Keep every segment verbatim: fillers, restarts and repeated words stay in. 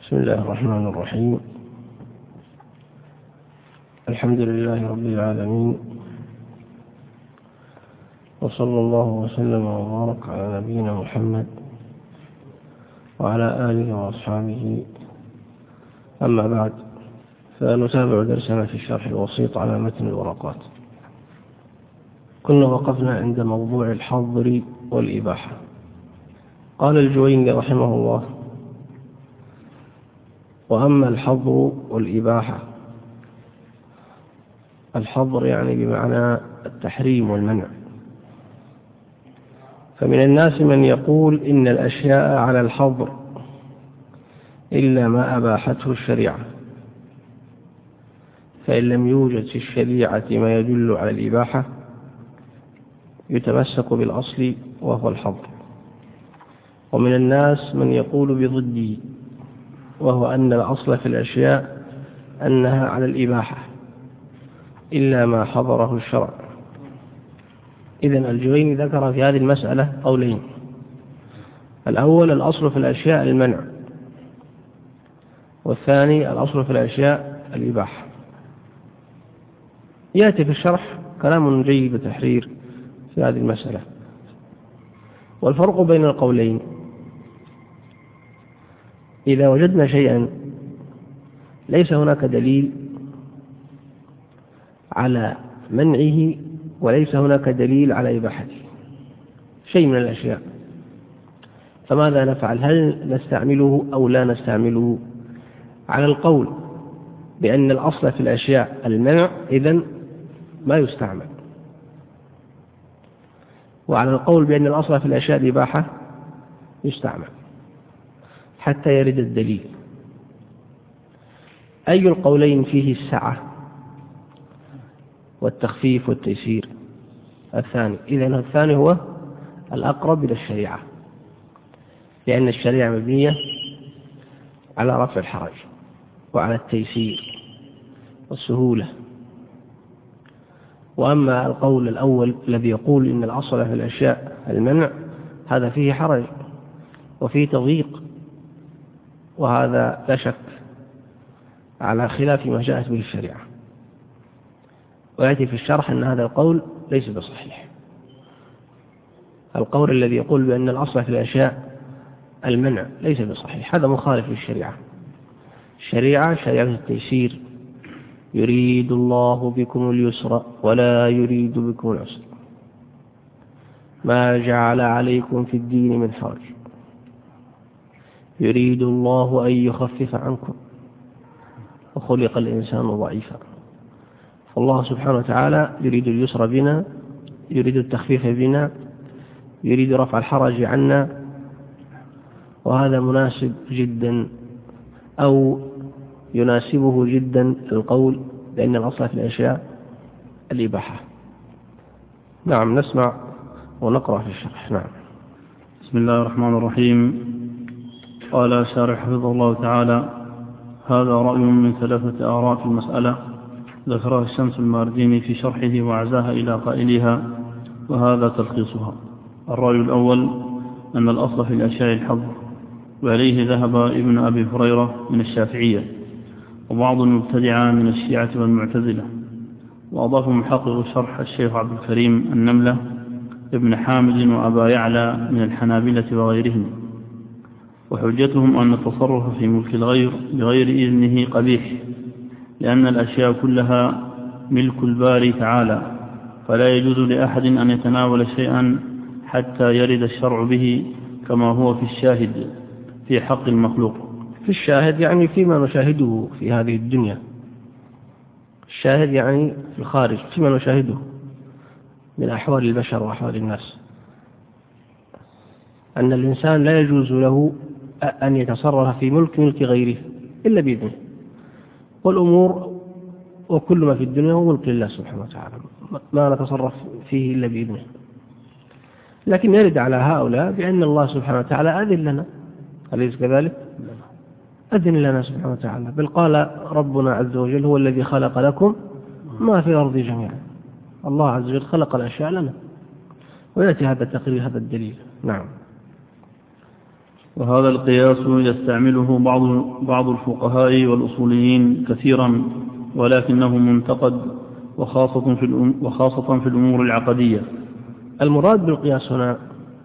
بسم الله الرحمن الرحيم. الحمد لله رب العالمين، وصلى الله وسلم وبارك على نبينا محمد وعلى آله وأصحابه. أما بعد، فنتابع درسنا في الشرح الوسيط على متن الورقات. كنا وقفنا عند موضوع الحظر والإباحة. قال الجويني رحمه الله: وأما الحظر والإباحة، الحظر يعني بمعنى التحريم والمنع، فمن الناس من يقول إن الأشياء على الحظر إلا ما أباحته الشريعة، فإن لم يوجد في الشريعة ما يدل على الإباحة يتمسك بالأصل وهو الحظر. ومن الناس من يقول بضده، وهو أن الأصل في الأشياء أنها على الإباحة إلا ما حظره الشرع. إذن الجويني ذكر في هذه المسألة قولين: الأول الأصل في الأشياء المنع، والثاني الأصل في الأشياء الإباحة. يأتي في الشرح كلام جيد وتحرير في هذه المسألة. والفرق بين القولين: إذا وجدنا شيئا ليس هناك دليل على منعه وليس هناك دليل على إباحته، شيء من الأشياء، فماذا نفعل؟ هل نستعمله أو لا نستعمله؟ على القول بأن الأصل في الأشياء المنع إذن ما يستعمل، وعلى القول بأن الأصل في الأشياء الإباحة يستعمل حتى يرد الدليل. أي القولين فيه السعة والتخفيف والتيسير؟ الثاني. إذن الثاني هو الأقرب إلى الشريعة، لأن الشريعة مبنية على رفع الحرج وعلى التيسير والسهولة. وأما القول الأول الذي يقول إن الأصل في الأشياء المنع، هذا فيه حرج وفيه تضييق، وهذا لا شك على خلاف ما جاءت به الشريعة. ويأتي في الشرح أن هذا القول ليس بصحيح. القول الذي يقول بأن الأصل في الأشياء المنع ليس بصحيح، هذا مخالف للشريعة. الشريعة شريعة التيسير، يريد الله بكم اليسر ولا يريد بكم العسر، ما جعل عليكم في الدين من حرج، يريد الله أن يخفف عنكم وخلق الإنسان ضعيفا. فالله سبحانه وتعالى يريد اليسر بنا، يريد التخفيف بنا، يريد رفع الحرج عنا، وهذا مناسب جدا أو يناسبه جدا القول بأن الأصل في الأشياء الإباحة. نعم، نسمع ونقرأ في الشرح. نعم. بسم الله الرحمن الرحيم. قال الشارح حفظه الله تعالى: هذا رأي من ثلاثة آراء في المسألة ذكرها الشمس المارديني في شرحه وعزاها إلى قائلها، وهذا تلخيصها. الرأي الأول أن الأصل في الأشياء الحظر، وعليه ذهب ابن أبي هريرة من الشافعية وبعض المبتدعة من الشيعة والمعتزلة. وأضاف محقق الشرح الشيخ عبد الكريم النملة ابن حامد وأبا يعلى من الحنابلة وغيرهم. وحجتهم أن التصرف في ملك الغير بغير إذنه قبيح، لأن الأشياء كلها ملك الباري تعالى، فلا يجوز لأحد أن يتناول شيئا حتى يرد الشرع به، كما هو في الشاهد في حق المخلوق. في الشاهد يعني فيما نشاهده في هذه الدنيا، الشاهد يعني في الخارج، فيما نشاهده من أحوال البشر وأحوال الناس، أن الإنسان لا يجوز له أن يتصرف في ملك ملك غيره إلا بإذنه، والأمور وكل ما في الدنيا هو ملك لله سبحانه وتعالى، ما نتصرف فيه إلا بإذنه. لكن يرد على هؤلاء بأن الله سبحانه وتعالى أذن لنا، أليس كذلك؟ أذن لنا سبحانه وتعالى، بل قال ربنا عز وجل: هو الذي خلق لكم ما في الأرض جميعا. الله عز وجل خلق الأشياء لنا، ويأتي هذا التقرير، هذا الدليل. نعم. وهذا القياس يستعمله بعض بعض الفقهاء والأصوليين كثيرا، ولكنه منتقد وخاصة في وخاصة في الأمور العقدية. المراد بالقياس هنا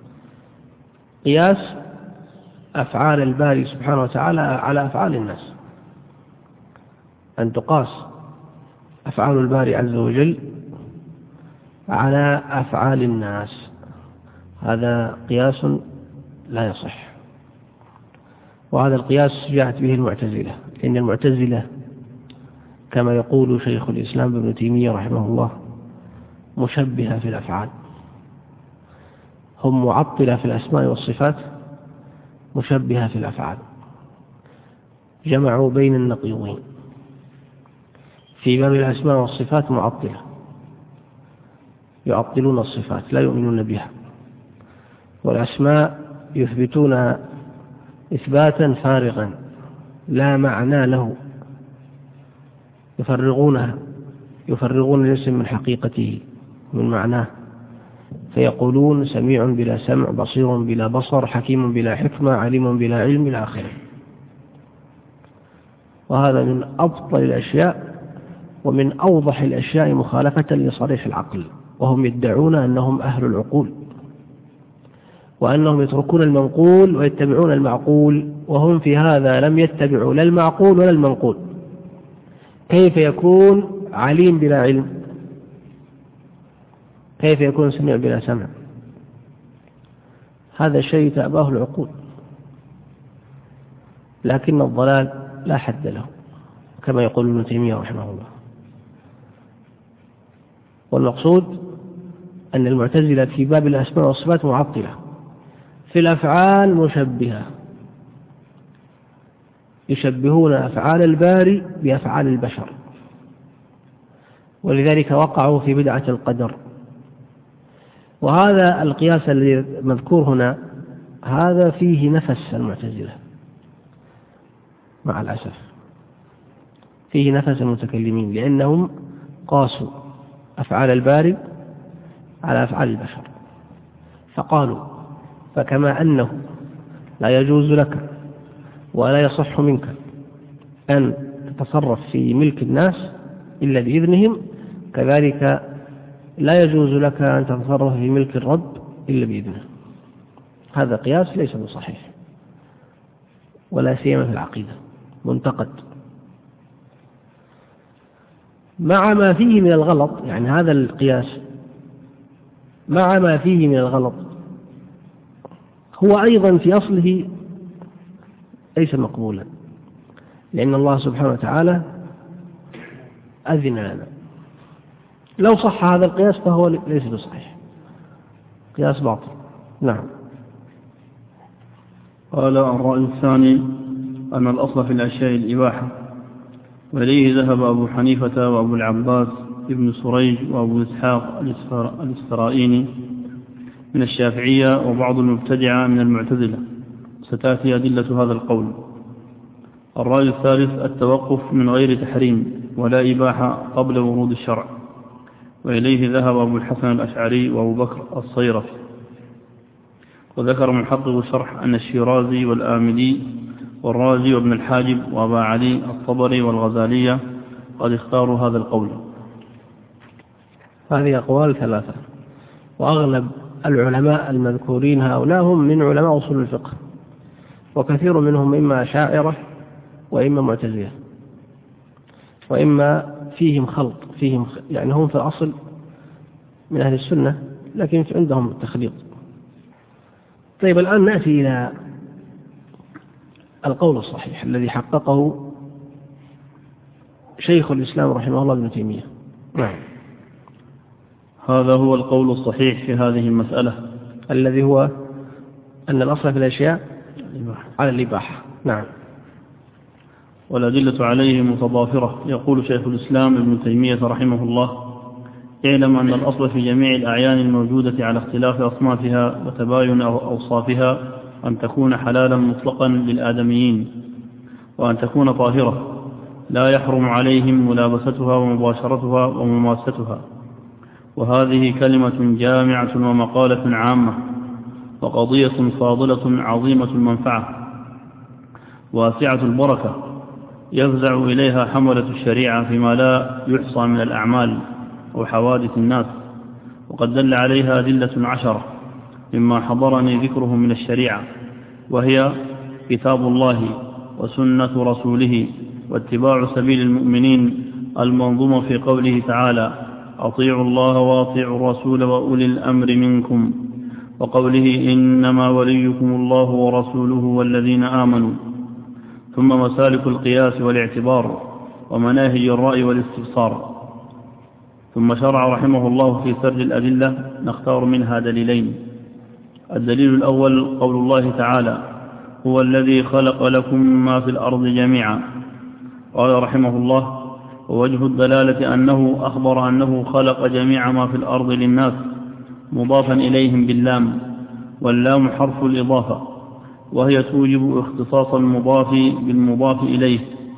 قياس أفعال الباري سبحانه وتعالى على أفعال الناس، أن تقاس أفعال الباري عز وجل على أفعال الناس، هذا قياس لا يصح. وهذا القياس جاءت به المعتزلة، لأن المعتزلة كما يقول شيخ الإسلام ابن تيمية رحمه الله مشبهة في الأفعال، هم معطلة في الأسماء والصفات، مشبهة في الأفعال، جمعوا بين النقيضين. في باب الأسماء والصفات معطلة، يعطلون الصفات لا يؤمنون بها، والأسماء يثبتون إثباتا فارغا لا معنى له، يفرغونها يفرغون الاسم من حقيقته من معناه، فيقولون سميع بلا سمع، بصير بلا بصر، حكيم بلا حكمة، عليم بلا علم إلى آخره. وهذا من أبطل الأشياء ومن أوضح الأشياء مخالفة لصريح العقل، وهم يدعون أنهم أهل العقول وأنهم يتركون المنقول ويتبعون المعقول، وهم في هذا لم يتبعوا لا المعقول ولا المنقول. كيف يكون عليم بلا علم؟ كيف يكون سميع بلا سمع؟ هذا شيء تأباه العقول، لكن الضلال لا حد له كما يقول ابن تيمية رحمه الله. والمقصود أن المعتزلة في باب الأسماء والصفات معطلة، في الأفعال مشبهة، يشبهون أفعال الباري بأفعال البشر، ولذلك وقعوا في بدعة القدر. وهذا القياس الذي مذكور هنا هذا فيه نفس المعتزلة مع الأسف، فيه نفس المتكلمين، لأنهم قاسوا أفعال الباري على أفعال البشر، فقالوا فكما أنه لا يجوز لك ولا يصح منك أن تتصرف في ملك الناس إلا بإذنهم، كذلك لا يجوز لك أن تتصرف في ملك الرب إلا بإذنه. هذا قياس ليس بصحيح ولا سيما في العقيدة، منتقد مع ما فيه من الغلط. يعني هذا القياس مع ما فيه من الغلط هو أيضا في أصله ليس مقبولا، لأن الله سبحانه وتعالى أذن لنا. لو صح هذا القياس فهو ليس بصحيح، قياس باطل. نعم. قال الرأي الثاني أن الأصل في الأشياء الإباحة، وإليه ذهب أبو حنيفة وأبو العباس ابن سريج وأبو إسحاق الإسفرائيني من الشافعية وبعض المبتدعة من المعتزلة، ستأتي أدلة هذا القول. الرأي الثالث التوقف من غير تحريم ولا إباحة قبل ورود الشرع، وإليه ذهب أبو الحسن الأشعري وأبو بكر الصيرفي. وذكر محقق شرح أن الشيرازي والآمدي والرازي وابن الحاجب وأبا علي الطبري والغزالية قد اختاروا هذا القول. هذه أقوال ثلاثة، وأغلب العلماء المذكورين هؤلاء هم من علماء أصول الفقه، وكثير منهم إما أشاعرة وإما معتزلة وإما فيهم خلط، فيهم يعني هم في الأصل من أهل السنة لكن عندهم التخليط. طيب الآن نأتي إلى القول الصحيح الذي حققه شيخ الإسلام رحمه الله ابن تيمية. نعم. هذا هو القول الصحيح في هذه المسألة، الذي هو أن الأصل في الأشياء على الإباحة. نعم. والأدلة عليه متضافرة. يقول شيخ الإسلام ابن تيمية رحمه الله: اعلم أن الأصل في جميع الأعيان الموجودة على اختلاف أصنافها وتباين أوصافها أن تكون حلالا مطلقا للآدميين، وأن تكون طاهرة لا يحرم عليهم ملابستها ومباشرتها ومماستها. وهذه كلمة جامعة ومقالة عامة، وقضية فاضلة عظيمة المنفعة واسعة البركة يفزع إليها حملة الشريعة فيما لا يحصى من الأعمال وحوادث الناس، وقد دل عليها أدلة عشرة مما حضرني ذكره من الشريعة، وهي كتاب الله وسنة رسوله واتباع سبيل المؤمنين المنظومة في قوله تعالى: أطيعوا الله وأطيعوا الرسول وأولي الأمر منكم، وقوله: إنما وليكم الله ورسوله والذين آمنوا. ثم مسالك القياس والاعتبار ومناهج الرأي والاستبصار. ثم شرع رحمه الله في سرد الأدلة، نختار منها دليلين. الدليل الأول قول الله تعالى: هو الذي خلق لكم ما في الأرض جميعا. قال رحمه الله: ووجه الدلالة أنه أخبر أنه خلق جميع ما في الأرض للناس مضافا إليهم باللام، واللام حرف الإضافة، وهي توجب اختصاص المضاف بالمضاف إليه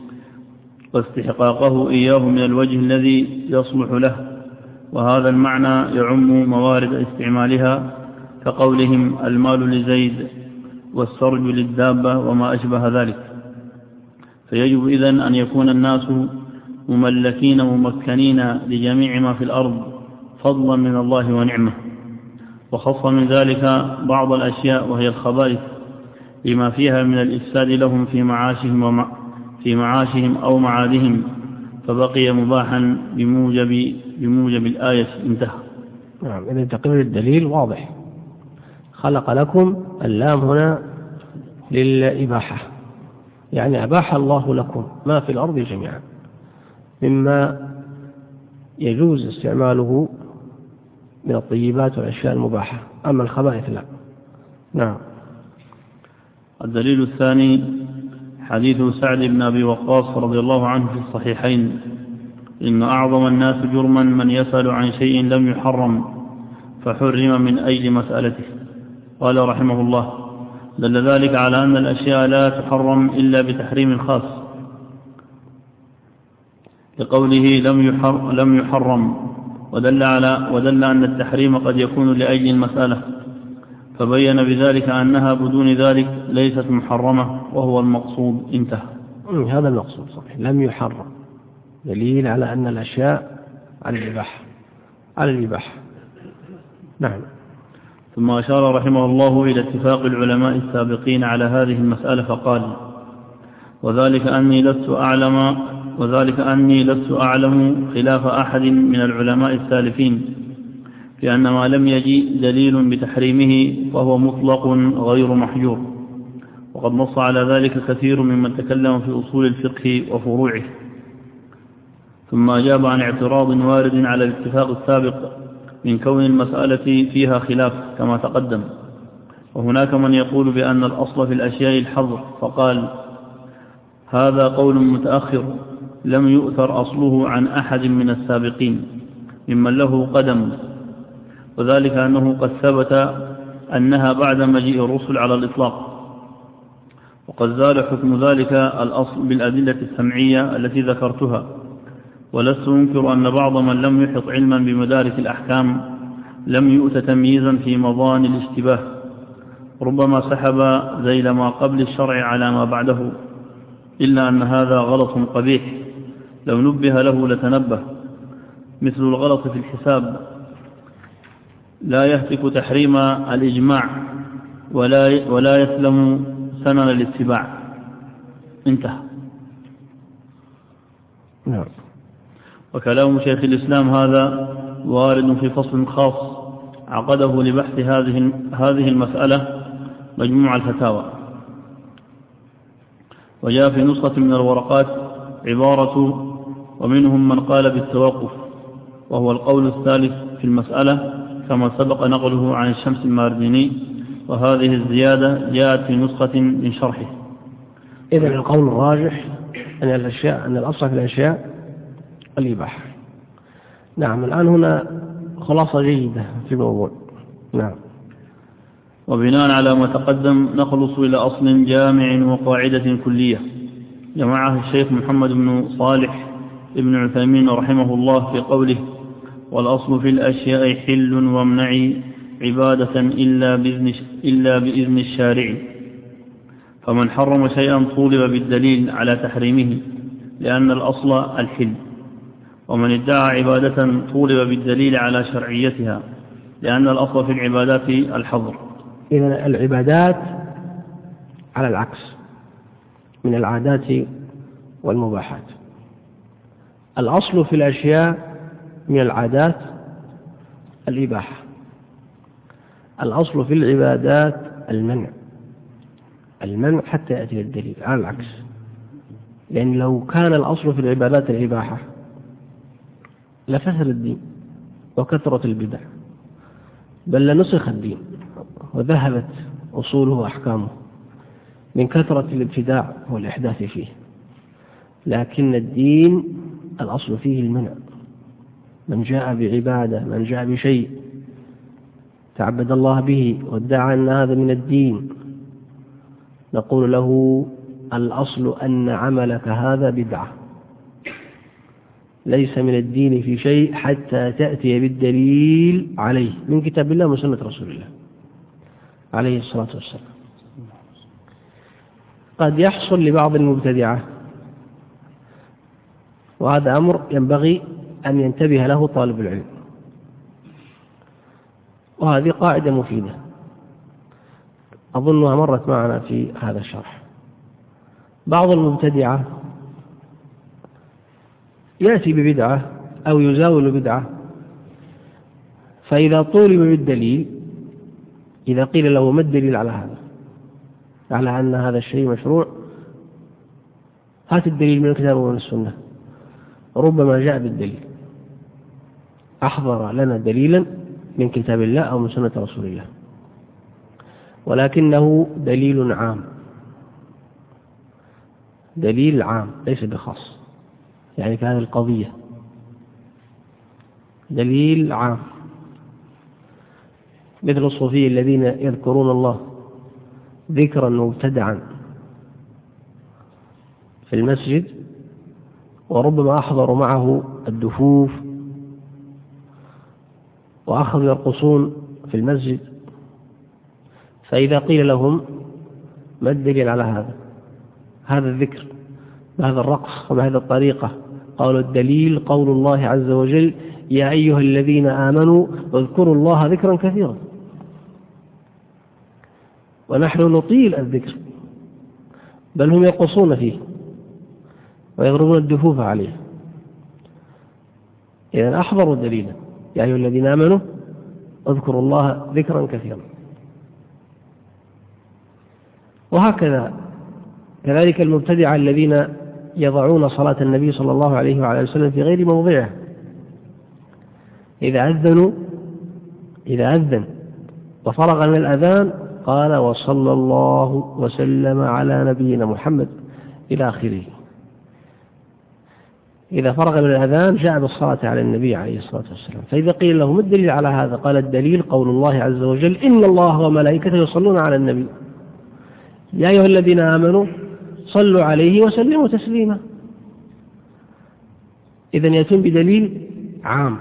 واستحقاقه إياه من الوجه الذي يصلح له، وهذا المعنى يعم موارد استعمالها كقولهم: المال لزيد والسرج للدابة وما أشبه ذلك. فيجب إذن أن يكون الناس مملكين ممكنين لجميع ما في الأرض فضلا من الله ونعمه، وخص من ذلك بعض الأشياء وهي الخبائث لما فيها من الإفساد لهم في معاشهم, ومع في معاشهم أو معادهم، فبقي مباحا بموجب, بموجب الآية. انتهى. نعم، إذن تقرير الدليل واضح. خلق لكم، اللام هنا للإباحة، يعني أباح الله لكم ما في الأرض جميعا مما يجوز استعماله من الطيبات والأشياء المباحة، أما الخبائث لا. نعم. الدليل الثاني حديث سعد بن أبي وقاص رضي الله عنه في الصحيحين: إن أعظم الناس جرما من يسأل عن شيء لم يحرم فحرم من أجل مسألته. قال رحمه الله: دل ذلك على أن الأشياء لا تحرم إلا بتحريم خاص، لقوله لم يحرم، ودل على ودل أن التحريم قد يكون لأجل المسألة، فبين بذلك أنها بدون ذلك ليست محرمة، وهو المقصود. انتهى. هذا المقصود صحيح، لم يحرم، دليل على أن الأشياء على الإباحة على الإباحة. نعم. ثم أشار رحمه الله إلى اتفاق العلماء السابقين على هذه المسألة فقال: وذلك أني لست أعلم وذلك أني لست أعلم خلاف أحد من العلماء السالفين في أن ما لم يجي دليل بتحريمه فهو مطلق غير محجور، وقد نص على ذلك كثير ممن تكلم في أصول الفقه وفروعه. ثم أجاب عن اعتراض وارد على الاتفاق السابق من كون المسألة فيها خلاف كما تقدم، وهناك من يقول بأن الأصل في الأشياء الحظر، فقال: هذا قول متأخر لم يؤثر أصله عن أحد من السابقين ممن له قدم، وذلك أنه قد ثبت أنها بعد مجيء الرسل على الإطلاق، وقد زال حكم ذلك الأصل بالأدلة السمعية التي ذكرتها. ولست أنكر أن بعض من لم يحط علما بمدارك الأحكام لم يؤت تمييزا في مضان الاشتباه، ربما سحب ذيل ما قبل الشرع على ما بعده، إلا أن هذا غلط قبيح لو نبه له لتنبه، مثل الغلط في الحساب لا يهتك تحريم الإجماع ولا ولا يسلم سنن الاتباع. انتهى. نعم. وكلام شيخ الإسلام هذا وارد في فصل خاص عقده لبحث هذه هذه المسألة مجموع الفتاوى، وجاء في نسخة من الورقات عبارة: ومنهم من قال بالتوقف، وهو القول الثالث في المسألة كما سبق نقله عن الشمس المارديني، وهذه الزيادة جاءت في نسخة من شرحه. إذن القول الراجح أن الأشياء أن الأصل في الأشياء الإباحة. نعم. الآن هنا خلاصة جيدة في الموضوع. نعم. وبناء على ما تقدم نخلص إلى أصل جامع وقاعدة كلية جمعها الشيخ محمد بن صالح ابن عثيمين رحمه الله في قوله: والأصل في الأشياء حل وامنعي عبادة إلا بإذن, إلا بإذن الشارع، فمن حرم شيئا طولب بالدليل على تحريمه لأن الأصل الحل، ومن ادعى عبادة طولب بالدليل على شرعيتها لأن الأصل في العبادات الحظر. إذن العبادات على العكس من العادات والمباحات. الأصل في الأشياء من العادات الإباحة، الأصل في العبادات المنع، المنع حتى يأتي الدليل، على العكس. لأن لو كان الأصل في العبادات الإباحة لفسد الدين وكثرت البدع، بل لنسخ الدين وذهبت أصوله وأحكامه من كثرة الابتداع والإحداث فيه. لكن الدين الأصل فيه المنع. من جاء بعبادة، من جاء بشيء تعبد الله به وادعى أن هذا من الدين، نقول له الأصل أن عملك هذا بدعة، ليس من الدين في شيء حتى تأتي بالدليل عليه من كتاب الله وسنة رسول الله عليه الصلاة والسلام. قد يحصل لبعض المبتدعة، وهذا أمر ينبغي أن ينتبه له طالب العلم، وهذه قاعدة مفيدة أظنها مرت معنا في هذا الشرح. بعض المبتدعة يأتي ببدعة أو يزاول بدعة، فإذا طولب بالدليل، إذا قيل له ما الدليل على هذا، على أن هذا الشيء مشروع، هات الدليل من الكتاب ومن السنة، ربما جاء بالدليل، أحضر لنا دليلا من كتاب الله أو من سنة رسول الله، ولكنه دليل عام، دليل عام ليس بخاص، يعني في هذه القضية دليل عام، مثل الصوفية الذين يذكرون الله ذكرا مبتدعا في المسجد، وربما أحضروا معه الدفوف وأخذوا يرقصون في المسجد. فإذا قيل لهم ما الدليل على هذا، هذا الذكر بهذا الرقص وبهذه الطريقة، قالوا الدليل قول الله عز وجل يا أيها الذين آمنوا واذكروا الله ذكرا كثيرا، ونحن نطيل الذكر، بل هم يرقصون فيه ويضربون الدفوف عليه. إذن أحضروا دليلا يا أيها الذين آمنوا اذكروا الله ذكرا كثيرا. وهكذا كذلك المبتدعة الذين يضعون صلاة النبي صلى الله عليه وعلى وسلم في غير موضعها. إذا أذنوا إذا أذن وفرغ من الأذان قال وصلى الله وسلم على نبينا محمد إلى آخره. إذا فرغ من الأذان جاء بالصلاة على النبي عليه الصلاة والسلام. فإذا قيل له ما الدليل على هذا، قال الدليل قول الله عز وجل إن الله وملائكته يصلون على النبي يا أيها الذين آمنوا صلوا عليه وسلموا تسليما. إذن يتم بدليل عام،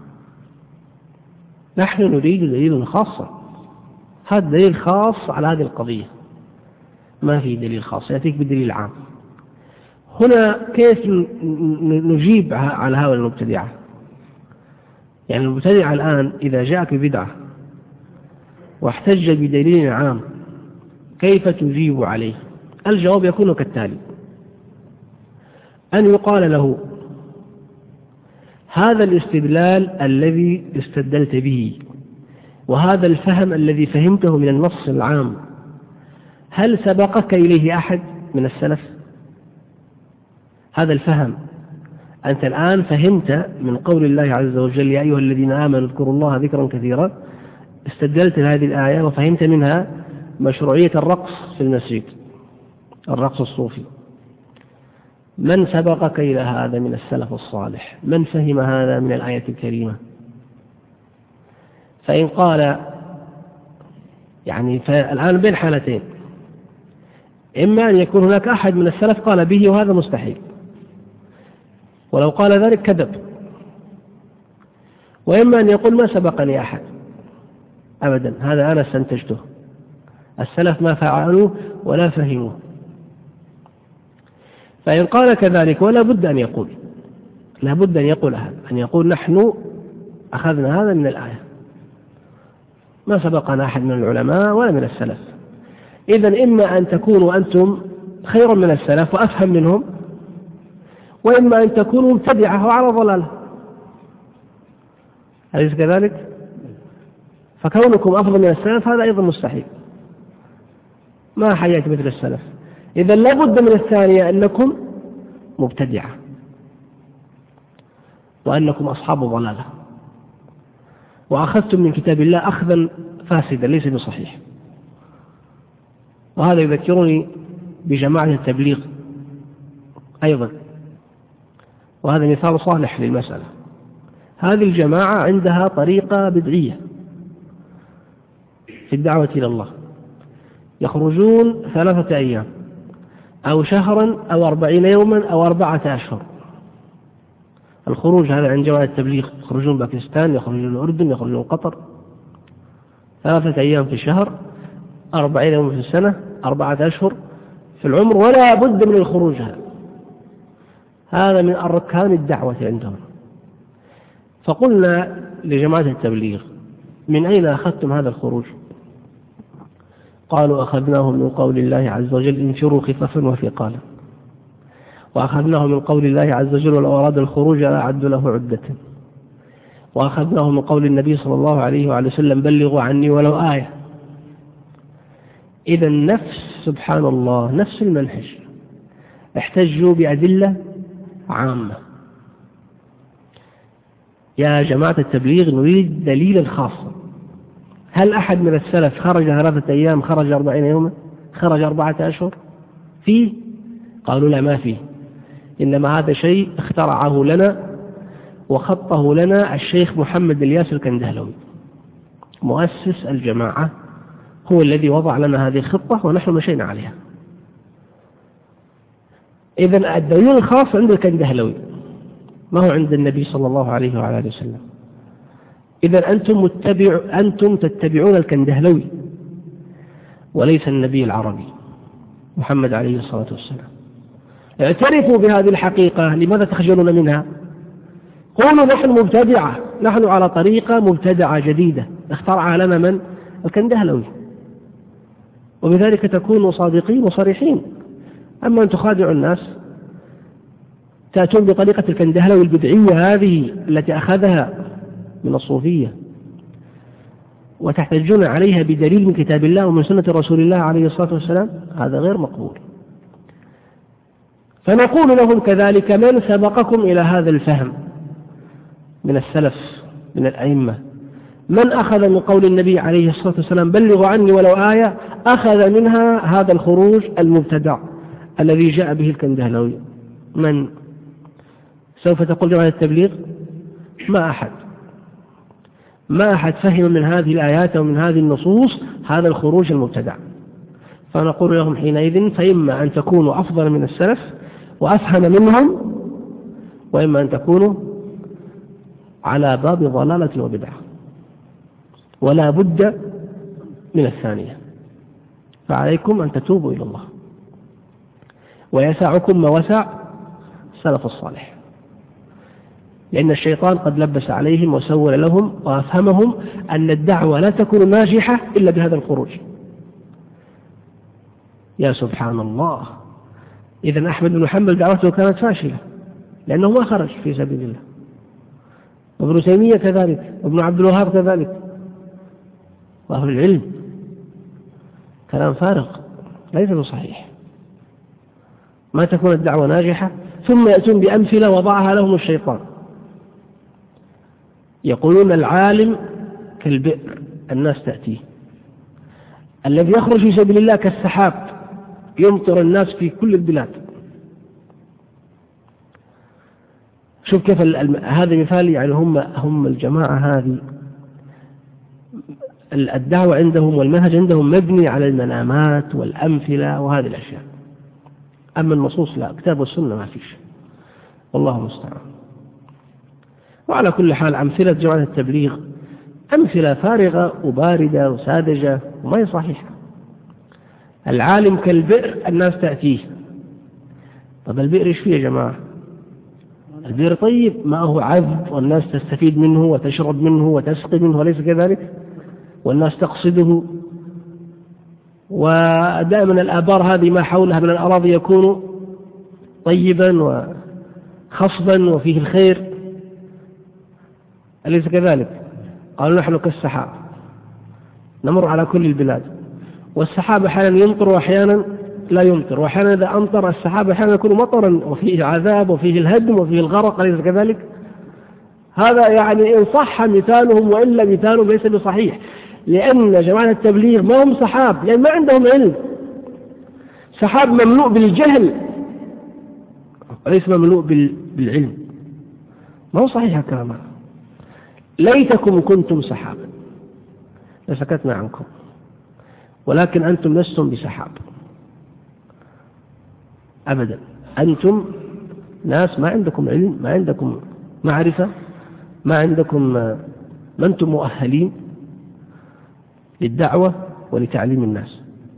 نحن نريد دليل خاصا، هذا دليل خاص على هذه القضية، ما في دليل خاص يأتيك بدليل عام. هنا كيف نجيب على هؤلاء المبتدعة؟ يعني المبتدع الآن إذا جاءك بدعة واحتج بدليل عام كيف تجيب عليه؟ الجواب يكون كالتالي: أن يقال له هذا الاستدلال الذي استدلت به وهذا الفهم الذي فهمته من النص العام هل سبقك إليه أحد من السلف؟ هذا الفهم أنت الآن فهمت من قول الله عز وجل يا أيها الذين آمنوا اذكروا الله ذكرا كثيرا، استدلت هذه الآية وفهمت منها مشروعية الرقص في المسجد، الرقص الصوفي. من سبقك إلى هذا من السلف الصالح؟ من فهم هذا من الآية الكريمة؟ فإن قال يعني فالآن بين حالتين: إما أن يكون هناك أحد من السلف قال به وهذا مستحيل، ولو قال ذلك كذب، وإما أن يقول ما سبقني أحد، أبدا، هذا أنا استنتجته، السلف ما فعلوه ولا فهموه. فإن قال كذلك ولا بد أن يقول لا بد أن يقول هذا، أن يقول نحن أخذنا هذا من الآية، ما سبقنا أحد من العلماء ولا من السلف. إذن إما أن تكونوا أنتم خيرا من السلف وأفهم منهم، وإما أن تكونوا مبتدعة وعلى ضلالة، أليس كذلك؟ فكونكم أفضل من السلف هذا أيضا مستحيل، ما حياة مثل السلف. إذن لا بد من الثانية أنكم مبتدعة وأنكم أصحاب ضلالة، وأخذتم من كتاب الله أخذا فاسدا ليس بصحيح. وهذا يذكرني بجماعة التبليغ أيضا، وهذا مثال صالح للمسألة. هذه الجماعة عندها طريقة بدعية في الدعوة إلى الله، يخرجون ثلاثة أيام أو شهرا أو أربعين يوما أو أربعة أشهر. الخروج هذا عند جماعة التبليغ، يخرجون باكستان، يخرجون الأردن، يخرجون قطر، ثلاثة أيام في الشهر، أربعين يوم في السنة، أربعة أشهر في العمر، ولا بد من الخروج. هذا هذا من أركان الدعوة عندهم. فقلنا لجماعة التبليغ من أين أخذتم هذا الخروج؟ قالوا أخذناه من قول الله عز وجل انفروا خفافا وثقالا، وأخذناه من قول الله عز وجل ولو أراد الخروج لأعد له عدة، وأخذناه من قول النبي صلى الله عليه وعلى وسلم بلغوا عني ولو آية. إذا نفس سبحان الله نفس المنهج، احتجوا بأدلة عامة. يا جماعة التبليغ نريد دليلا خاصا. هل أحد من السلف خرج ثلاثة أيام، خرج أربعين يوما، خرج أربعة أشهر فيه؟ قالوا لا، ما فيه، إنما هذا شيء اخترعه لنا وخطه لنا الشيخ محمد الياس الكندهلوي مؤسس الجماعة، هو الذي وضع لنا هذه الخطة ونحن مشينا عليها. إذن الدليل الخاص عند الكندهلوي، ما هو عند النبي صلى الله عليه وعلى آله وسلم. إذن أنتم, متبع أنتم تتبعون الكندهلوي وليس النبي العربي محمد عليه الصلاة والسلام. اعترفوا بهذه الحقيقة، لماذا تخجلون منها؟ قولوا نحن مبتدعة، نحن على طريقة مبتدعة جديدة اخترعها لنا من؟ الكندهلوي، وبذلك تكونوا صادقين وصريحين. أما أن تخادعوا الناس، تأتون بطريقة الكندهلوي البدعية هذه التي أخذها من الصوفية وتحتجون عليها بدليل من كتاب الله ومن سنة رسول الله عليه الصلاة والسلام، هذا غير مقبول. فنقول لهم كذلك من سبقكم إلى هذا الفهم من السلف من الأئمة؟ من أخذ من قول النبي عليه الصلاة والسلام بلغوا عني ولو آية، أخذ منها هذا الخروج المبتدع الذي جاء به الكندهلوي؟ من؟ سوف تقول جماعة التبليغ ما أحد ما أحد فهم من هذه الآيات ومن هذه النصوص هذا الخروج المبتدع. فنقول لهم حينئذ فإما أن تكونوا أفضل من السلف وأفهم منهم، وإما أن تكونوا على باب ضلالة وبدعة، ولا بد من الثانية. فعليكم أن تتوبوا إلى الله، ويسعكم ما وسع السلف الصالح، لأن الشيطان قد لبس عليهم وسول لهم وأفهمهم أن الدعوة لا تكون ناجحة إلا بهذا الخروج. يا سبحان الله، إذن أحمد بن حنبل دعوته كانت فاشلة لأنه ما خرج في سبيل الله، وابن تيمية كذلك، وابن عبد الوهاب كذلك، وأهل العلم. كلام فارغ ليس بصحيح. ما تكون الدعوة ناجحة ثم يأتون بأمثلة وضعها لهم الشيطان، يقولون العالم كالبئر الناس تأتيه، الذي يخرج في سبيل الله كالسحاب يمطر الناس في كل البلاد. شوف كيف هذا مثال، يعني هم هم الجماعة هذه الدعوة عندهم والمنهج عندهم مبني على المنامات والأمثلة وهذه الأشياء. أما النصوص لا، كتاب والسنة ما فيش، والله المستعان. وعلى كل حال أمثلة جماعة التبليغ أمثلة فارغة وباردة وساذجة وما هي صحيحة. العالم كالبئر الناس تأتيه. طب البئر إيش فيه يا جماعة؟ البئر طيب، ماءه عذب والناس تستفيد منه وتشرب منه وتسقي منه، وليس كذلك؟ والناس تقصده. ودائما الآبار هذه ما حولها من الأراضي يكون طيبا وخصبا وفيه الخير، أليس كذلك؟ قالوا نحن كالسحاب نمر على كل البلاد، والسحاب أحيانا يمطر وأحيانا لا يمطر، وأحيانا إذا أمطر السحاب أحيانا يكون مطرا وفيه عذاب وفيه الهدم وفيه الغرق، أليس كذلك؟ هذا يعني إن صح مثالهم، وإلا مثالهم ليس بصحيح، لأن جماعة التبليغ ما هم سحاب، لأن ما عندهم علم. سحاب مملوء بالجهل وليس مملوء بالعلم، ما هو صحيح الكلام هذا. ليتكم كنتم سحابا لسكتنا عنكم، ولكن أنتم لستم بسحاب أبدا. أنتم ناس ما عندكم علم، ما عندكم معرفة، ما عندكم، ما أنتم مؤهلين للدعوة ولتعليم الناس.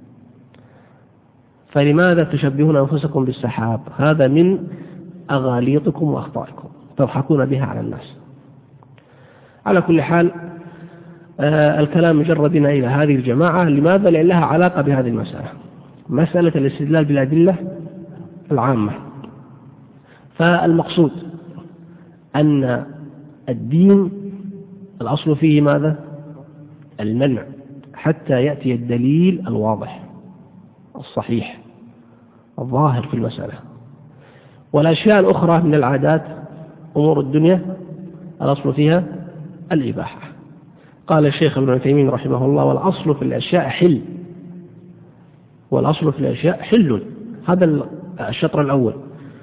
فلماذا تشبهون أنفسكم بالسحاب؟ هذا من أغاليطكم وأخطائكم تضحكون بها على الناس. على كل حال آه الكلام جر بنا إلى هذه الجماعة. لماذا؟ لأن لها علاقة بهذه المسألة، مسألة الاستدلال بالأدلة العامة. فالمقصود أن الدين الأصل فيه ماذا؟ المنع حتى يأتي الدليل الواضح الصحيح الظاهر في المسألة. والأشياء الأخرى من العادات أمور الدنيا الأصل فيها الإباحة. قال الشيخ ابن عثيمين رحمه الله: والأصل في الأشياء حل، والأصل في الأشياء حل. هذا الشطر الأول.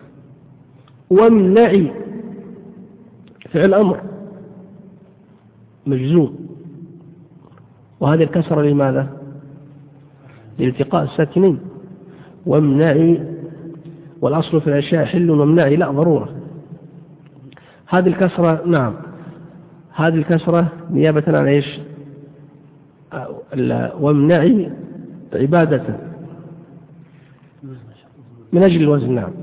وامنعي فعل أمر مجزوم، وهذه الكسرة لماذا؟ لالتقاء الساكنين. وامنعي، والأصل في الأشياء حل وامنعي، لا ضرورة. هذه الكسرة نعم، هذه الكسرة نيابة عن ايش؟ وامنعي عبادة من أجل الوزن. نعم،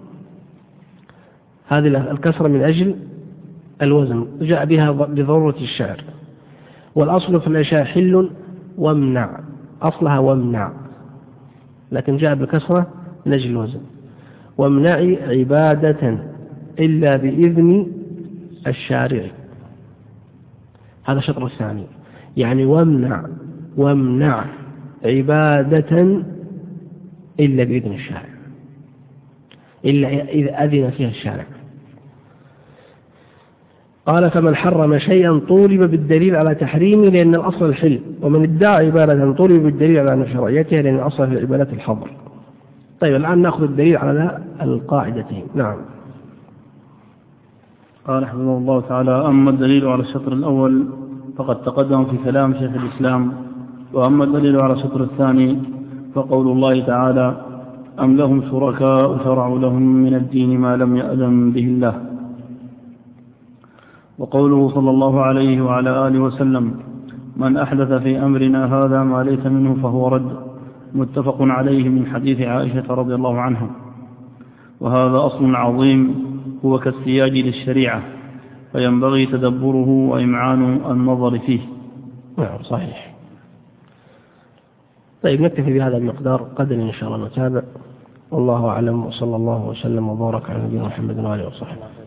هذه الكسرة من أجل الوزن جاء بها بضرورة الشعر. والأصل في الأشياء حل وامنع، أصلها وامنع، لكن جاء بالكسرة من أجل الوزن. وامنعي عبادة إلا بإذن الشارع. هذا الشطر الثاني، يعني وامنع وامنع عبادة إلا بإذن الشارع، إلا إذا أذن فيها الشارع. قال: فمن حرم شيئا طولب بالدليل على تحريمه لأن الأصل الحل، ومن ادعى عبادة طولب بالدليل على شرعيتها لأن الأصل في العبادة الحظر. طيب الآن نأخذ الدليل على القاعدتين. نعم. قال حفظه الله تعالى: أما الدليل على الشطر الأول فقد تقدم في كلام شيخ الإسلام، وأما الدليل على الشطر الثاني فقول الله تعالى: أم لهم شركاء شرعوا لهم من الدين ما لم يأذن به الله، وقوله صلى الله عليه وعلى آله وسلم: من أحدث في أمرنا هذا ما ليس منه فهو رد، متفق عليه من حديث عائشة رضي الله عنها. وهذا أصل عظيم هو كالسياج للشريعة، فينبغي تدبره وإمعان النظر فيه. نعم صحيح. طيب نكتفي بهذا المقدار، قدر إن شاء الله نتابع. والله أعلم، وصلى الله وسلم وبارك على نبينا محمد وآله وصحبه.